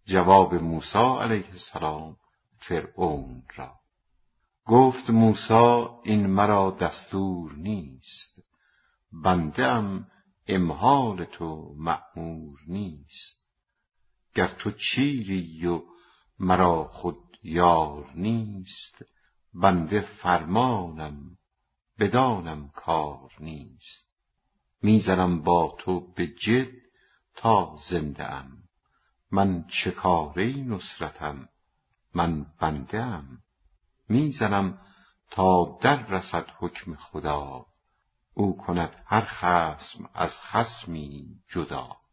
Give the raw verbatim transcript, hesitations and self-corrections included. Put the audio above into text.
جواب موسی علیه السلام فرعون را. گفت موسی این مرا دستور نیست، بنده ام امهال تو مأمور نیست. گر تو چیری و مرا خود یار نیست، بنده فرمانم بدانم کار نیست. میزنم با تو به جد تا زنده ام، من چکاره نصرتم من بنده ام. میزنم تا در رسد حکم خدا، او کند هر خصم از خصمی جدا.